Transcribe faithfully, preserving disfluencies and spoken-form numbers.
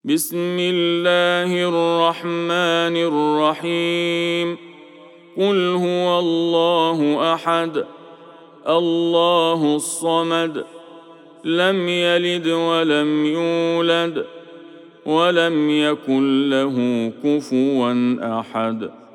بسم الله الرحمن الرحيم قل هو الله أحد الله الصمد لم يلد ولم يولد ولم يكن له كفوا أحد